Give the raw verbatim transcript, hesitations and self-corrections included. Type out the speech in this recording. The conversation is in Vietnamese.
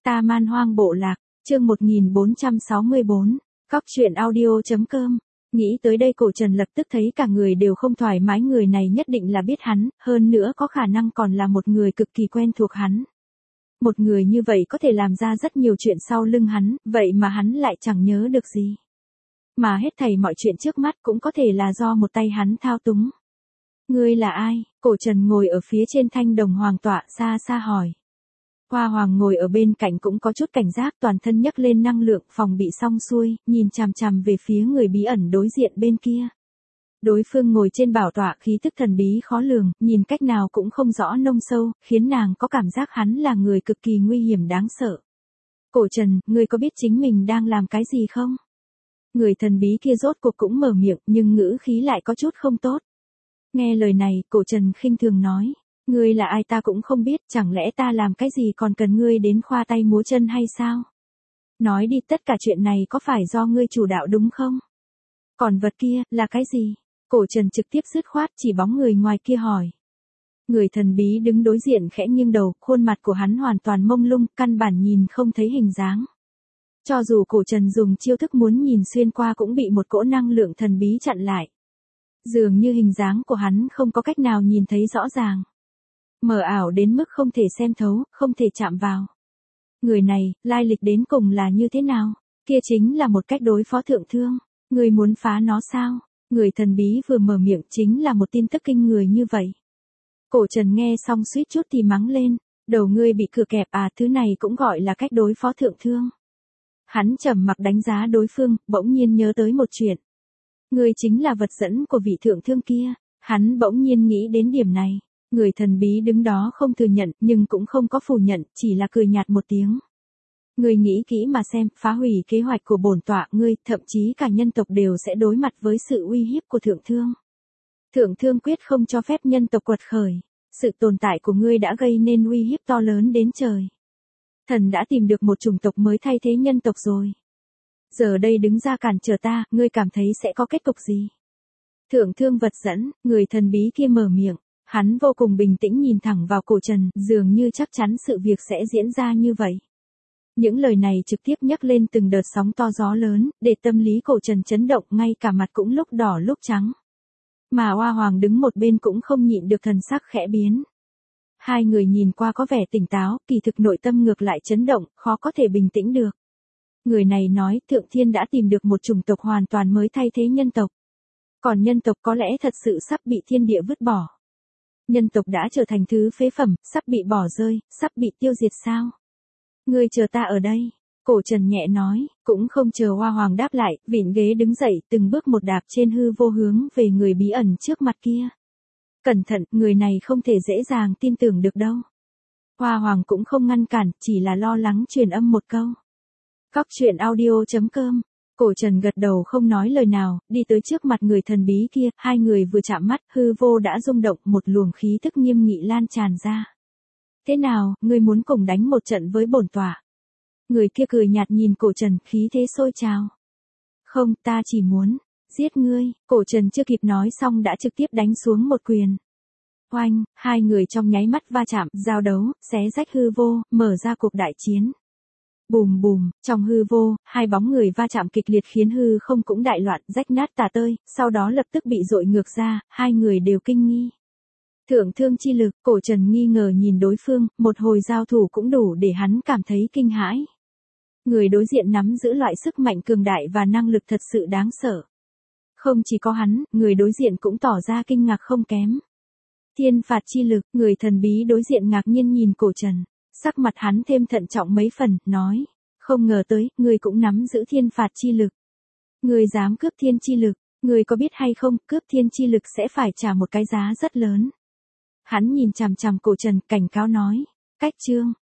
Ta Man Hoang Bộ Lạc, chương một nghìn bốn trăm sáu mươi bốn, Cóc truyện audio.com. Nghĩ tới đây Cổ Trần lập tức thấy cả người đều không thoải mái, người này nhất định là biết hắn, hơn nữa có khả năng còn là một người cực kỳ quen thuộc hắn. Một người như vậy có thể làm ra rất nhiều chuyện sau lưng hắn, vậy mà hắn lại chẳng nhớ được gì. Mà hết thảy mọi chuyện trước mắt cũng có thể là do một tay hắn thao túng. Ngươi là ai? Cổ Trần ngồi ở phía trên thanh đồng hoàng tọa xa xa hỏi. Hoa Hoàng ngồi ở bên cạnh cũng có chút cảnh giác, toàn thân nhấc lên năng lượng phòng bị xong xuôi, nhìn chằm chằm về phía người bí ẩn đối diện bên kia. Đối phương ngồi trên bảo tọa, khí tức thần bí khó lường, nhìn cách nào cũng không rõ nông sâu, khiến nàng có cảm giác hắn là người cực kỳ nguy hiểm đáng sợ. Cổ Trần, ngươi có biết chính mình đang làm cái gì không? Người thần bí kia rốt cuộc cũng mở miệng, nhưng ngữ khí lại có chút không tốt. Nghe lời này, Cổ Trần khinh thường nói. Ngươi là ai ta cũng không biết, chẳng lẽ ta làm cái gì còn cần ngươi đến khoa tay múa chân hay sao? Nói đi, tất cả chuyện này có phải do ngươi chủ đạo đúng không? Còn vật kia, là cái gì? Cổ Trần trực tiếp dứt khoát chỉ bóng người ngoài kia hỏi. Người thần bí đứng đối diện khẽ nghiêng đầu, khuôn mặt của hắn hoàn toàn mông lung, căn bản nhìn không thấy hình dáng. Cho dù Cổ Trần dùng chiêu thức muốn nhìn xuyên qua cũng bị một cỗ năng lượng thần bí chặn lại. Dường như hình dáng của hắn không có cách nào nhìn thấy rõ ràng. Mờ ảo đến mức không thể xem thấu, không thể chạm vào. Người này, lai lịch đến cùng là như thế nào? Kia chính là một cách đối phó thượng thương. Người muốn phá nó sao? Người thần bí vừa mở miệng chính là một tin tức kinh người như vậy. Cổ Trần nghe xong suýt chút thì mắng lên. Đầu ngươi bị cửa kẹp à, thứ này cũng gọi là cách đối phó thượng thương. Hắn trầm mặc đánh giá đối phương, bỗng nhiên nhớ tới một chuyện. Ngươi chính là vật dẫn của vị thượng thương kia. Hắn bỗng nhiên nghĩ đến điểm này. Người thần bí đứng đó không thừa nhận, nhưng cũng không có phủ nhận, chỉ là cười nhạt một tiếng. Ngươi nghĩ kỹ mà xem, phá hủy kế hoạch của bổn tọa ngươi, thậm chí cả nhân tộc đều sẽ đối mặt với sự uy hiếp của thượng thương. Thượng thương quyết không cho phép nhân tộc quật khởi. Sự tồn tại của ngươi đã gây nên uy hiếp to lớn đến trời. Thần đã tìm được một chủng tộc mới thay thế nhân tộc rồi. Giờ đây đứng ra cản trở ta, ngươi cảm thấy sẽ có kết cục gì? Thượng thương vật dẫn, người thần bí kia mở miệng. Hắn vô cùng bình tĩnh nhìn thẳng vào Cổ Trần, dường như chắc chắn sự việc sẽ diễn ra như vậy. Những lời này trực tiếp nhấc lên từng đợt sóng to gió lớn, để tâm lý Cổ Trần chấn động, ngay cả mặt cũng lúc đỏ lúc trắng. Mà Hoa Hoàng đứng một bên cũng không nhịn được thần sắc khẽ biến. Hai người nhìn qua có vẻ tỉnh táo, kỳ thực nội tâm ngược lại chấn động, khó có thể bình tĩnh được. Người này nói Thượng Thiên đã tìm được một chủng tộc hoàn toàn mới thay thế nhân tộc. Còn nhân tộc có lẽ thật sự sắp bị thiên địa vứt bỏ. Nhân tộc đã trở thành thứ phế phẩm, sắp bị bỏ rơi, sắp bị tiêu diệt sao? Ngươi chờ ta ở đây. Cổ Trần nhẹ nói, cũng không chờ Hoa Hoàng đáp lại, vịn ghế đứng dậy, từng bước một đạp trên hư vô hướng về người bí ẩn trước mặt kia. Cẩn thận, người này không thể dễ dàng tin tưởng được đâu. Hoa Hoàng cũng không ngăn cản, chỉ là lo lắng truyền âm một câu. Cóc truyện audio.com. Cổ Trần gật đầu không nói lời nào, đi tới trước mặt người thần bí kia, hai người vừa chạm mắt, hư vô đã rung động, một luồng khí tức nghiêm nghị lan tràn ra. Thế nào, ngươi muốn cùng đánh một trận với bổn tọa? Người kia cười nhạt nhìn Cổ Trần, khí thế sôi trào. Không, ta chỉ muốn giết ngươi. Cổ Trần chưa kịp nói xong đã trực tiếp đánh xuống một quyền. Oanh, hai người trong nháy mắt va chạm, giao đấu, xé rách hư vô, mở ra cuộc đại chiến. Bùm bùm, trong hư vô, hai bóng người va chạm kịch liệt khiến hư không cũng đại loạn, rách nát tả tơi, sau đó lập tức bị dội ngược ra, hai người đều kinh nghi. Thượng thương chi lực, Cổ Trần nghi ngờ nhìn đối phương, một hồi giao thủ cũng đủ để hắn cảm thấy kinh hãi. Người đối diện nắm giữ loại sức mạnh cường đại và năng lực thật sự đáng sợ. Không chỉ có hắn, người đối diện cũng tỏ ra kinh ngạc không kém. Thiên phạt chi lực, người thần bí đối diện ngạc nhiên nhìn Cổ Trần. Sắc mặt hắn thêm thận trọng mấy phần, nói. Không ngờ tới, ngươi cũng nắm giữ thiên phạt chi lực. Ngươi dám cướp thiên chi lực, ngươi có biết hay không, cướp thiên chi lực sẽ phải trả một cái giá rất lớn. Hắn nhìn chằm chằm Cổ Trần, cảnh cáo nói. Cách chương,